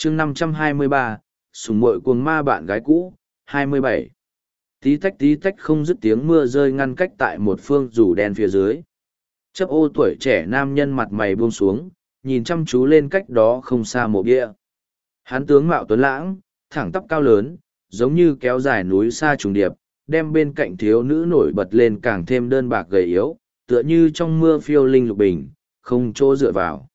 chương 523, sùng muội cuồng ma bạn gái cũ, 27. Tí tách không dứt tiếng mưa rơi ngăn cách tại một phương rủ đen phía dưới. Chấp ô tuổi trẻ nam nhân mặt mày buông xuống, nhìn chăm chú lên cách đó không xa mộ bia. Hắn tướng mạo tuấn lãng, thẳng tắp cao lớn, giống như kéo dài núi xa trùng điệp, đem bên cạnh thiếu nữ nổi bật lên càng thêm đơn bạc gầy yếu, tựa như trong mưa phiêu linh lục bình, không chỗ dựa vào.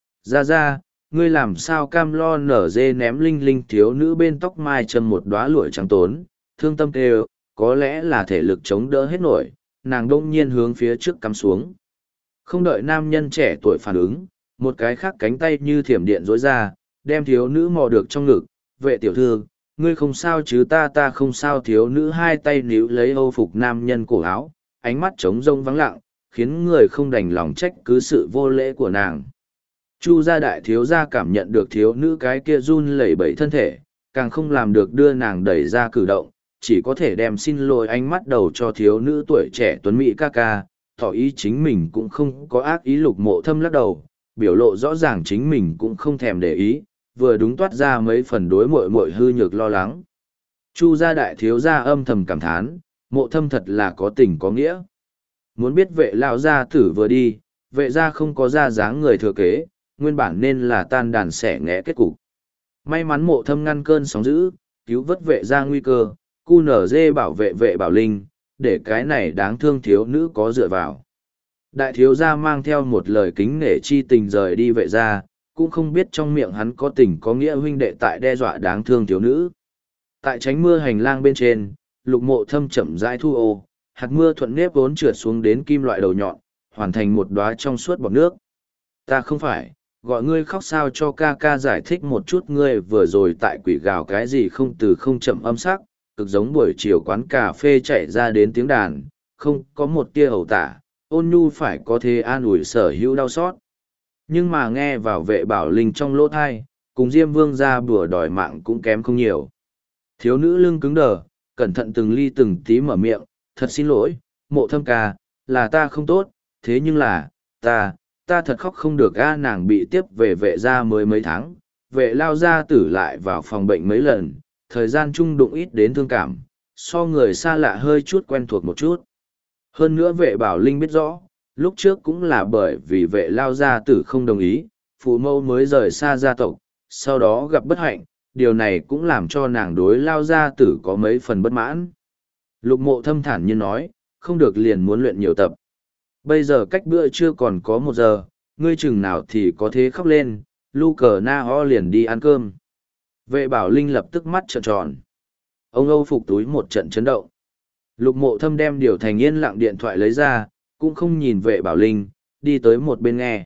Ra, ngươi làm sao cam lo nở dê ném linh linh thiếu nữ bên tóc mai châm một đóa lụa trắng tốn, thương tâm kêu, có lẽ là thể lực chống đỡ hết nổi, nàng đông nhiên hướng phía trước cắm xuống. Không đợi nam nhân trẻ tuổi phản ứng, một cái khác cánh tay như thiểm điện rối ra, đem thiếu nữ mò được trong ngực, vệ tiểu thư, ngươi không sao chứ ta không sao thiếu nữ hai tay níu lấy âu phục nam nhân cổ áo, ánh mắt trống rông vắng lặng, khiến người không đành lòng trách cứ sự vô lễ của nàng. Chu gia đại thiếu gia cảm nhận được thiếu nữ cái kia run lẩy bẩy thân thể, càng không làm được đưa nàng đẩy ra cử động, chỉ có thể đem xin lỗi ánh mắt đầu cho thiếu nữ tuổi trẻ tuấn mỹ ca ca, tỏ ý chính mình cũng không có ác ý. Lục Mộ Thâm lắc đầu, biểu lộ rõ ràng chính mình cũng không thèm để ý, vừa đúng toát ra mấy phần đối muội muội hư nhược lo lắng. Chu gia đại thiếu gia âm thầm cảm thán, Mộ Thâm thật là có tình có nghĩa. Muốn biết vệ lão gia tử vừa đi, vệ gia không có ra dáng người thừa kế, nguyên bản nên là tan đàn xẻ nghẽ kết cục. May mắn Mộ Thâm ngăn cơn sóng dữ, cứu vớt vệ gia nguy cơ, cu nở dê bảo vệ vệ bảo linh, để cái này đáng thương thiếu nữ có dựa vào. Đại thiếu gia mang theo một lời kính nể chi tình rời đi vệ gia, cũng không biết trong miệng hắn có tình có nghĩa huynh đệ tại đe dọa đáng thương thiếu nữ. Tại tránh mưa hành lang bên trên, Lục Mộ Thâm chậm rãi thu ô, hạt mưa thuận nếp vốn trượt xuống đến kim loại đầu nhọn, hoàn thành một đóa trong suốt bọt nước. Ta không phải, gọi ngươi khóc sao cho ca ca giải thích một chút ngươi vừa rồi tại quỷ gào cái gì không từ không chậm âm sắc, cực giống buổi chiều quán cà phê chạy ra đến tiếng đàn, không có một tia ẩu tả, ôn nhu phải có thế an ủi sở hữu đau xót. Nhưng mà nghe vào vệ bảo linh trong lỗ thai, cùng Diêm Vương ra bùa đòi mạng cũng kém không nhiều. Thiếu nữ lưng cứng đờ, cẩn thận từng ly từng tí mở miệng, thật xin lỗi, Mộ Thâm ca, là ta không tốt, thế nhưng là, ta thật khóc không được a. Nàng bị tiếp về vệ gia mới mấy tháng, vệ lao gia tử lại vào phòng bệnh mấy lần, thời gian chung đụng ít đến thương cảm, so người xa lạ hơi chút quen thuộc một chút. Hơn nữa vệ bảo linh biết rõ, lúc trước cũng là bởi vì vệ lao gia tử không đồng ý, phụ mẫu mới rời xa gia tộc, sau đó gặp bất hạnh, điều này cũng làm cho nàng đối lao gia tử có mấy phần bất mãn. Lục Mộ Thâm thản nhiên nói, không được liền muốn luyện nhiều tập. Bây giờ cách bữa trưa còn có 1 giờ, ngươi chừng nào thì có thế khóc lên, lu cờ na ho liền đi ăn cơm. Vệ bảo linh lập tức mắt trợn tròn. Ông Âu phục túi một trận chấn động. Lục Mộ Thâm đem điều thành yên lặng điện thoại lấy ra, cũng không nhìn vệ bảo linh, đi tới một bên nghe.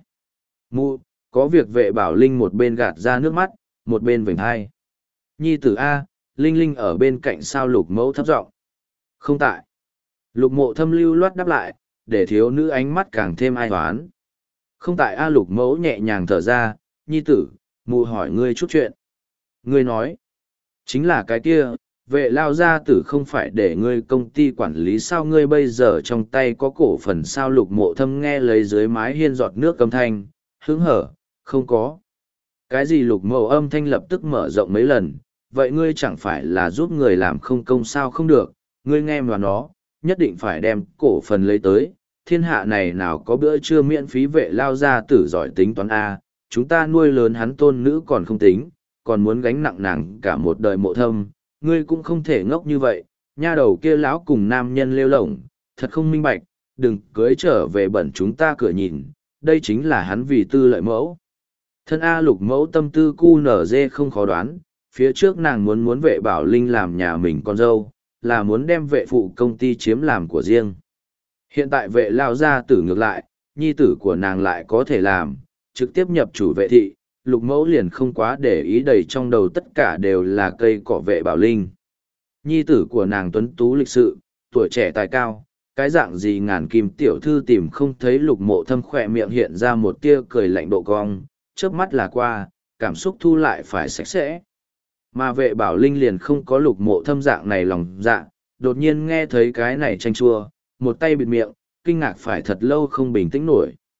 Có việc vệ bảo linh một bên gạt ra nước mắt, một bên vểnh hai. Nhi tử A, Linh Linh ở bên cạnh sao Lục Mẫu thấp giọng. Không tại. Lục Mộ Thâm lưu loát đáp lại, để thiếu nữ ánh mắt càng thêm ai hoán. Không tại A. Lục Mẫu nhẹ nhàng thở ra, nhi tử, mụ hỏi ngươi chút chuyện. Ngươi nói, chính là cái kia, vệ lao gia tử không phải để ngươi công ty quản lý sao ngươi bây giờ trong tay có cổ phần sao. Lục Mộ Thâm nghe lấy dưới mái hiên giọt nước âm thanh, hứng hở, không có. Cái gì? Lục Mẫu âm thanh lập tức mở rộng mấy lần, vậy ngươi chẳng phải là giúp người làm không công sao không được, ngươi nghe mà nó, nhất định phải đem cổ phần lấy tới. Thiên hạ này nào có bữa trưa miễn phí. Vệ lao gia tử giỏi tính toán A, chúng ta nuôi lớn hắn tôn nữ còn không tính, còn muốn gánh nặng nàng cả một đời. Mộ Thâm, ngươi cũng không thể ngốc như vậy, nha đầu kia lão cùng nam nhân lêu lổng, thật không minh bạch, đừng cưới trở về bẩn chúng ta cửa nhìn, đây chính là hắn vì tư lợi mẫu. Thân A. Lục Mẫu tâm tư cu nở dê không khó đoán, phía trước nàng muốn vệ bảo linh làm nhà mình con dâu, là muốn đem vệ phụ công ty chiếm làm của riêng. Hiện tại vệ lao gia tử ngược lại, nhi tử của nàng lại có thể làm, trực tiếp nhập chủ vệ thị, Lục Mẫu liền không quá để ý, đầy trong đầu tất cả đều là cây cỏ vệ bảo linh. Nhi tử của nàng tuấn tú lịch sự, tuổi trẻ tài cao, cái dạng gì ngàn kim tiểu thư tìm không thấy. Lục Mộ Thâm khỏe miệng hiện ra một tia cười lạnh độ cong, chớp mắt là qua, cảm xúc thu lại phải sạch sẽ. Mà vệ bảo linh liền không có Lục Mộ Thâm dạng này lòng dạ, đột nhiên nghe thấy cái này chanh chua, một tay bịt miệng, kinh ngạc phải thật lâu không bình tĩnh nổi.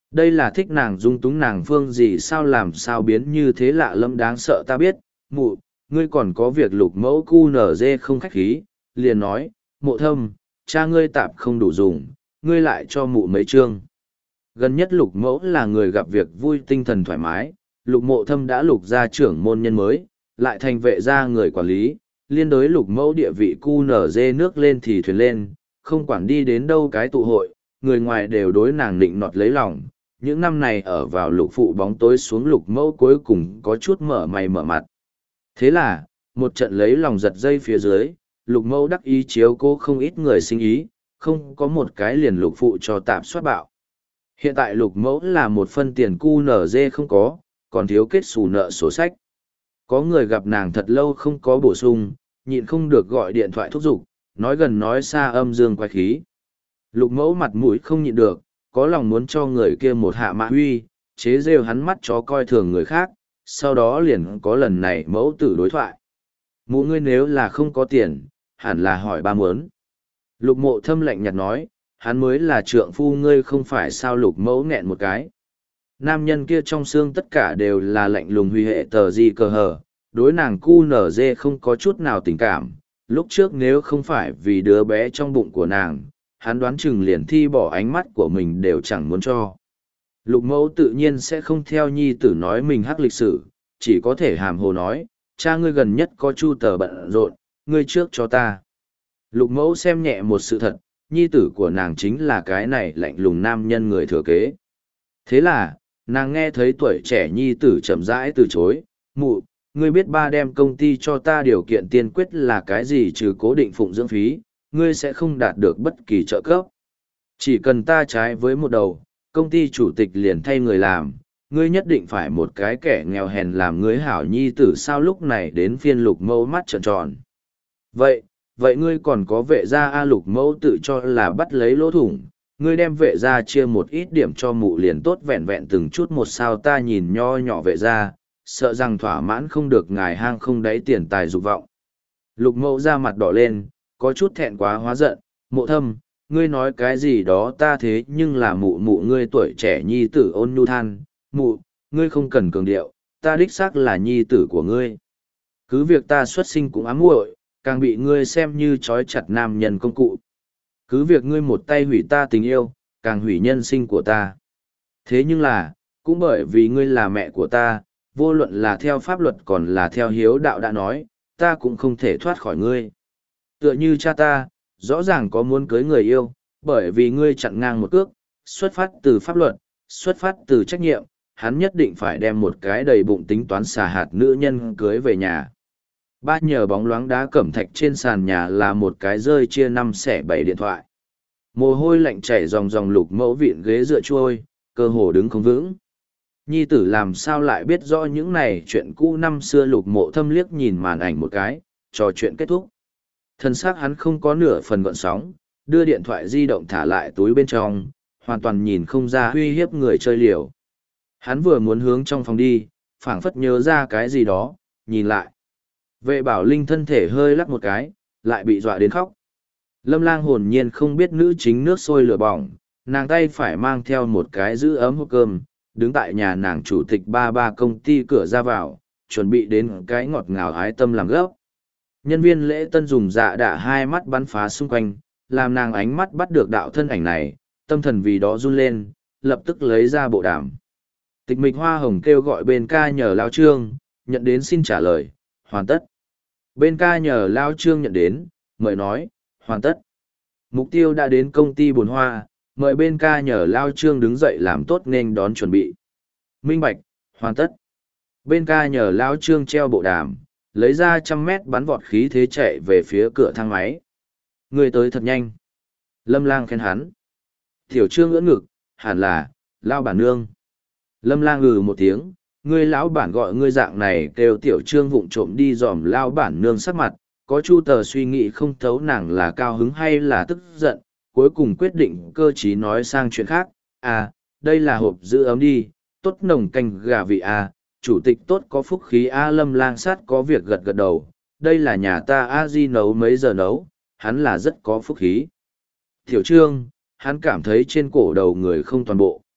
Đây là thích nàng dung túng nàng phương gì sao làm sao biến như thế lạ lẫm đáng sợ ta biết, mụ, ngươi còn có việc lục mẫu cu nở dê không khách khí, liền nói, mộ thâm, cha ngươi tạp không đủ dùng, ngươi lại cho mụ mấy chương. Gần nhất lục mẫu là người gặp việc vui tinh thần thoải mái, lục mộ thâm đã lục ra trưởng môn nhân mới, lại thành vệ gia người quản lý, liên đối lục mẫu địa vị cu nở dê nước lên thì thuyền lên, không quản đi đến đâu cái tụ hội, người ngoài đều đối nàng nịnh nọt lấy lòng. Những năm này ở vào lục phụ bóng tối xuống lục mẫu cuối cùng có chút mở mày mở mặt. Thế là, một trận lấy lòng giật dây phía dưới, lục mẫu đắc ý chiếu cố không ít người sinh ý, không có một cái liền lục phụ cho tạm soát bạo. Hiện tại lục mẫu là một phân tiền cu nở dê không có, còn thiếu kết xù nợ sổ sách. Có người gặp nàng thật lâu không có bổ sung, nhịn không được gọi điện thoại thúc giục, nói gần nói xa âm dương quay khí. Lục mẫu mặt mũi không nhịn được, có lòng muốn cho người kia một hạ mạ huy, chế rêu hắn mắt chó coi thường người khác, sau đó liền có lần này mẫu tử đối thoại. Mụ ngươi nếu là không có tiền, hẳn là hỏi ba muốn. Lục mộ thâm lạnh nhạt nói, hắn mới là trượng phu ngươi không phải sao lục mẫu nghẹn một cái. Nam nhân kia trong xương tất cả đều là lạnh lùng huy hệ tờ gì cờ hờ, đối nàng cu nở dê không có chút nào tình cảm. Lúc trước nếu không phải vì đứa bé trong bụng của nàng, hắn đoán chừng liền thi bỏ ánh mắt của mình đều chẳng muốn cho. Lục mẫu tự nhiên sẽ không theo nhi tử nói mình hắc lịch sử, chỉ có thể hàm hồ nói, cha ngươi gần nhất có chu tờ bận rộn, ngươi trước cho ta. Lục mẫu xem nhẹ một sự thật, nhi tử của nàng chính là cái này lạnh lùng nam nhân người thừa kế. Thế là, nàng nghe thấy tuổi trẻ nhi tử chậm rãi từ chối, mụ, ngươi biết ba đem công ty cho ta điều kiện tiên quyết là cái gì trừ cố định phụng dưỡng phí, ngươi sẽ không đạt được bất kỳ trợ cấp. Chỉ cần ta trái với một đầu, công ty chủ tịch liền thay người làm, ngươi nhất định phải một cái kẻ nghèo hèn làm ngươi hảo nhi tử sao lúc này đến phiên lục mẫu mắt trợn tròn. Vậy ngươi còn có vệ gia a lục mẫu tự cho là bắt lấy lỗ thủng, ngươi đem vệ gia chia một ít điểm cho mụ liền tốt vẹn vẹn từng chút một sao ta nhìn nho nhỏ vệ gia, sợ rằng thỏa mãn không được ngài hang không đáy tiền tài dục vọng. Lục mẫu ra mặt đỏ lên, có chút thẹn quá hóa giận, mộ thâm, ngươi nói cái gì đó ta thế nhưng là mụ mụ ngươi tuổi trẻ nhi tử ôn nhu than, mụ, ngươi không cần cường điệu, ta đích xác là nhi tử của ngươi. Cứ việc ta xuất sinh cũng ám muội, càng bị ngươi xem như trói chặt nam nhân công cụ. Cứ việc ngươi một tay hủy ta tình yêu, càng hủy nhân sinh của ta. Thế nhưng là, cũng bởi vì ngươi là mẹ của ta, vô luận là theo pháp luật còn là theo hiếu đạo đã nói, ta cũng không thể thoát khỏi ngươi. Tựa như cha ta, rõ ràng có muốn cưới người yêu, bởi vì ngươi chặn ngang một cước, xuất phát từ pháp luật, xuất phát từ trách nhiệm, hắn nhất định phải đem một cái đầy bụng tính toán xà hạt nữ nhân cưới về nhà. Ba nhờ bóng loáng đá cẩm thạch trên sàn nhà là một cái rơi chia 5/7 điện thoại. Mồ hôi lạnh chảy ròng ròng lục mẫu vịn ghế dựa trôi, cơ hồ đứng không vững. Nhi tử làm sao lại biết rõ những này chuyện cũ năm xưa lục mộ thâm liếc nhìn màn ảnh một cái, trò chuyện kết thúc. Thân xác hắn không có nửa phần gợn sóng, đưa điện thoại di động thả lại túi bên trong, hoàn toàn nhìn không ra uy hiếp người chơi liều. Hắn vừa muốn hướng trong phòng đi, phảng phất nhớ ra cái gì đó, nhìn lại. Vệ bảo linh thân thể hơi lắc một cái, lại bị dọa đến khóc. Lâm lang hồn nhiên không biết nữ chính nước sôi lửa bỏng, nàng tay phải mang theo một cái giữ ấm hộp cơm, đứng tại nhà nàng chủ tịch ba công ty cửa ra vào, chuẩn bị đến cái ngọt ngào ái tâm làm gấp. Nhân viên lễ tân dùng dạ đạ hai mắt bắn phá xung quanh, làm nàng ánh mắt bắt được đạo thân ảnh này, tâm thần vì đó run lên, lập tức lấy ra bộ đàm. Tịch mịch hoa hồng kêu gọi bên ca nhờ lao trương, nhận đến xin trả lời, hoàn tất. Bên ca nhờ lao trương nhận đến, mời nói, hoàn tất. Mục tiêu đã đến công ty bồn hoa, mời bên ca nhờ lao trương đứng dậy làm tốt nên đón chuẩn bị. Minh bạch, hoàn tất. Bên ca nhờ lao trương treo bộ đàm, lấy ra 100 mét bắn vọt khí thế chạy về phía cửa thang máy. Người tới thật nhanh. Lâm lang khen hắn. Tiểu trương ưỡn ngực, hẳn là, lao bản nương. Lâm lang ngừ một tiếng, ngươi lão bản gọi ngươi dạng này kêu tiểu trương vụng trộm đi dòm lao bản nương sắc mặt, có chu tờ suy nghĩ không thấu nàng là cao hứng hay là tức giận, cuối cùng quyết định cơ trí nói sang chuyện khác. À, đây là hộp giữ ấm đi, tốt nồng canh gà vị à, chủ tịch tốt có phúc khí a Lâm lang sát có việc gật gật đầu, đây là nhà ta a di nấu mấy giờ nấu, hắn là rất có phúc khí. Tiểu trương, hắn cảm thấy trên cổ đầu người không toàn bộ.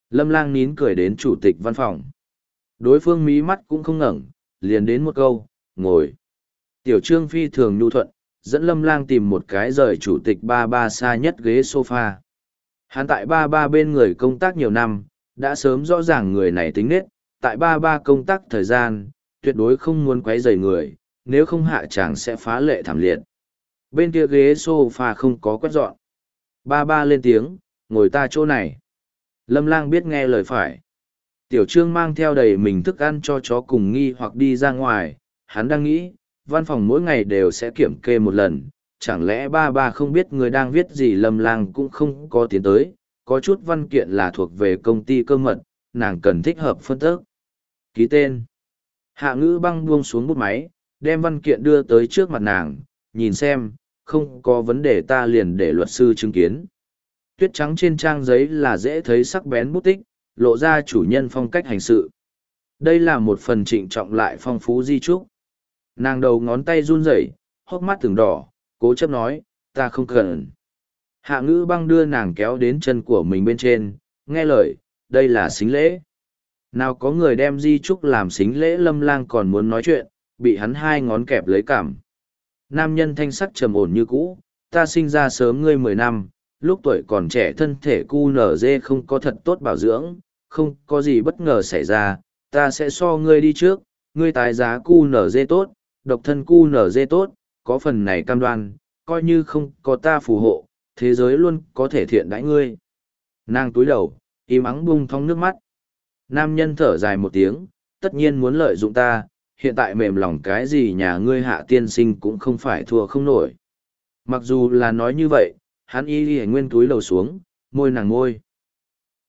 Lâm Lang nín cười đến chủ tịch văn phòng. Đối phương mí mắt cũng không ngẩng, liền đến một câu, ngồi. Tiểu Trương phi thường nhu thuận, dẫn Lâm Lang tìm một cái rời chủ tịch ba xa nhất ghế sofa. Hắn tại ba bên người công tác nhiều năm, đã sớm rõ ràng người này tính nết, tại ba công tác thời gian, tuyệt đối không muốn quấy rầy người, nếu không hạ chàng sẽ phá lệ thảm liệt. Bên kia ghế sofa không có quét dọn. Ba lên tiếng, ngồi ta chỗ này. Lâm Lang biết nghe lời phải. Tiểu Trương mang theo đầy mình thức ăn cho chó cùng nghi hoặc đi ra ngoài, hắn đang nghĩ, văn phòng mỗi ngày đều sẽ kiểm kê một lần, chẳng lẽ ba không biết người đang viết gì. Lâm Lang cũng không có tiến tới, có chút văn kiện là thuộc về công ty cơ mật, nàng cần thích hợp phân tích. Ký tên. Hạ Ngữ Băng buông xuống bút máy, đem văn kiện đưa tới trước mặt nàng, nhìn xem, không có vấn đề ta liền để luật sư chứng kiến. Tuyết trắng trên trang giấy là dễ thấy sắc bén bút tích, lộ ra chủ nhân phong cách hành sự. Đây là một phần trịnh trọng lại phong phú di chúc. Nàng đầu ngón tay run rẩy, hốc mắt từng đỏ, cố chấp nói, ta không cần. Hạ Ngữ Băng đưa nàng kéo đến chân của mình bên trên, nghe lời, đây là sính lễ. Nào có người đem di chúc làm sính lễ. Lâm Lang còn muốn nói chuyện, bị hắn hai ngón kẹp lấy cằm. Nam nhân thanh sắc trầm ổn như cũ, ta sinh ra sớm ngươi 10 năm, lúc tuổi còn trẻ thân thể cu nở dê không có thật tốt bảo dưỡng, không có gì bất ngờ xảy ra, ta sẽ so ngươi đi trước, ngươi tái giá cu nở dê tốt, độc thân cu nở dê tốt, có phần này cam đoan, coi như không có ta phù hộ, thế giới luôn có thể thiện đãi ngươi. Nàng túi đầu, im ắng bung thong nước mắt. Nam nhân thở dài một tiếng, tất nhiên muốn lợi dụng ta, hiện tại mềm lòng cái gì nhà ngươi Hạ tiên sinh cũng không phải thua không nổi. Mặc dù là nói như vậy, hắn y nguyên túi lầu xuống, môi nàng môi.